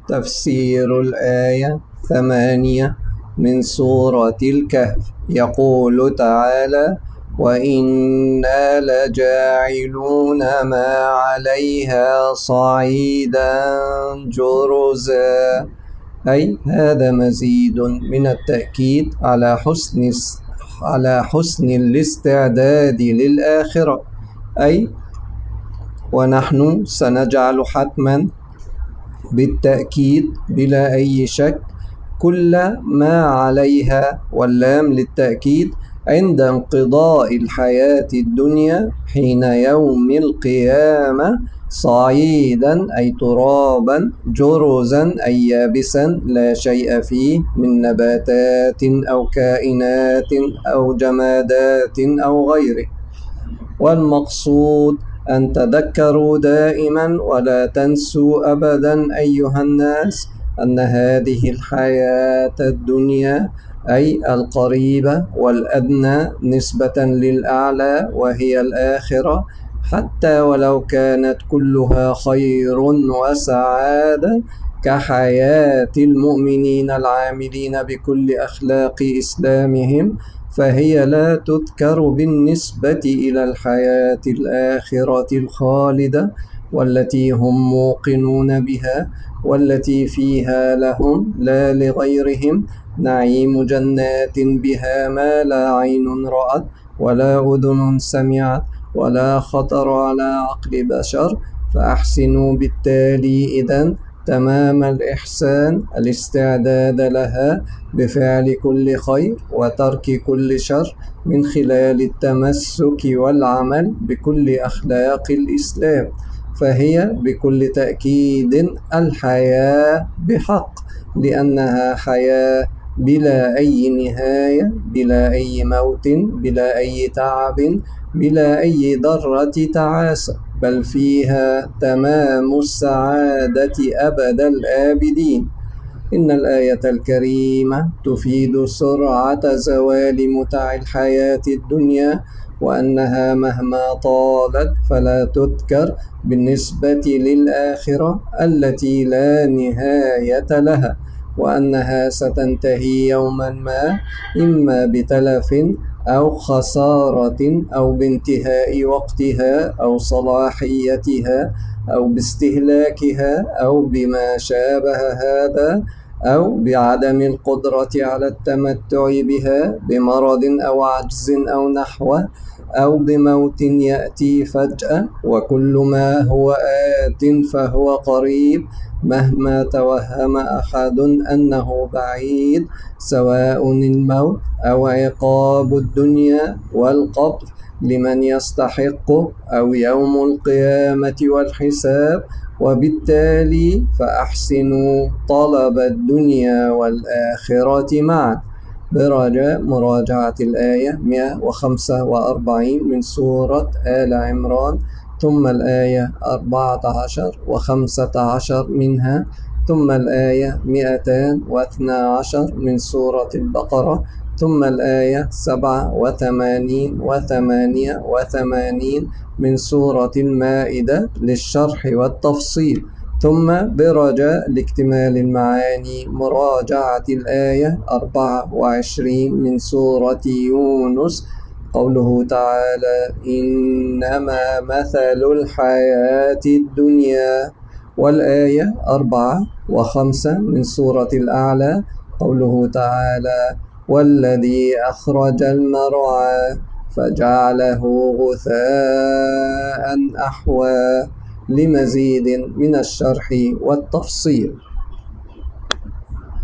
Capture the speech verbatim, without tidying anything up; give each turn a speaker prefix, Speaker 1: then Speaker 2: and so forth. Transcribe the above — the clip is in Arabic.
Speaker 1: تفسير الآية ثمانية من سورة الكهف. يقول تعالى: وإنا لجاعلون ما عليها صعيدا جرزا، أي هذا مزيد من التأكيد على حسن على حسن الاستعداد للآخرة، أي ونحن سنجعل حتما بالتأكيد بلا أي شك كل ما عليها، واللام للتأكيد، عند انقضاء الحياة الدنيا حين يوم القيامة، صعيدا أي ترابا، جرزا أي يابسا لا شيء فيه من نباتات أو كائنات أو جمادات أو غيره. والمقصود أن تذكروا دائما ولا تنسوا أبدا أيها الناس أن هذه الحياة الدنيا أي القريبة والأدنى نسبة للأعلى وهي الآخرة، حتى ولو كانت كلها خير وسعادة كحياة المؤمنين العاملين بكل أخلاق إسلامهم، فهي لا تذكر بالنسبة إلى الحياة الآخرة الخالدة والتي هم موقنون بها، والتي فيها لهم لا لغيرهم نعيم جنات بها ما لا عين رأت ولا أذن سمعت ولا خطر على عقل بشر. فأحسنوا بالتالي إذن تمام الإحسان الاستعداد لها بفعل كل خير وترك كل شر، من خلال التمسك والعمل بكل أخلاق الإسلام، فهي بكل تأكيد الحياة بحق، لأنها حياة بلا أي نهاية، بلا أي موت، بلا أي تعب، بلا أي ذرة تعاسة، بل فيها تمام السعادة أبد الآبدين. إن الآية الكريمة تفيد سرعة زوال متع الحياة الدنيا، وأنها مهما طالت فلا تذكر بالنسبة للآخرة التي لا نهاية لها، وأنها ستنتهي يوما ما، إما بتلف أو خسارة أو بانتهاء وقتها أو صلاحيتها أو باستهلاكها أو بما شابه هذا، أو بعدم القدرة على التمتع بها بمرض أو عجز أو نحوه، أو بموت يأتي فجأة. وكل ما هو آت فهو قريب مهما توهم أحد أنه بعيد، سواء الموت أو عقاب الدنيا والقبر لمن يستحقه أو يوم القيامة والحساب. وبالتالي فأحسنوا طلب الدنيا والآخرة معا. برجاء مراجعة الآية مئة وخمسة وأربعين من سورة آل عمران، ثم الآية أربعة عشر وخمسة عشر منها، ثم الآية مئتان واثنى عشر من سورة البقرة، ثم الآية سبعة وثمانين وثمانية وثمانين من سورة المائدة للشرح والتفصيل، ثم برجاء لاكتمال المعاني مراجعة الآية أربعة وعشرين من سورة يونس، قوله تعالى: إنما مثل الحياة الدنيا، والآية أربعة وخمسة من سورة الأعلى، قوله تعالى: والذي أخرج المرعى فجعله غثاء أحوى، لمزيد من الشرح والتفصيل.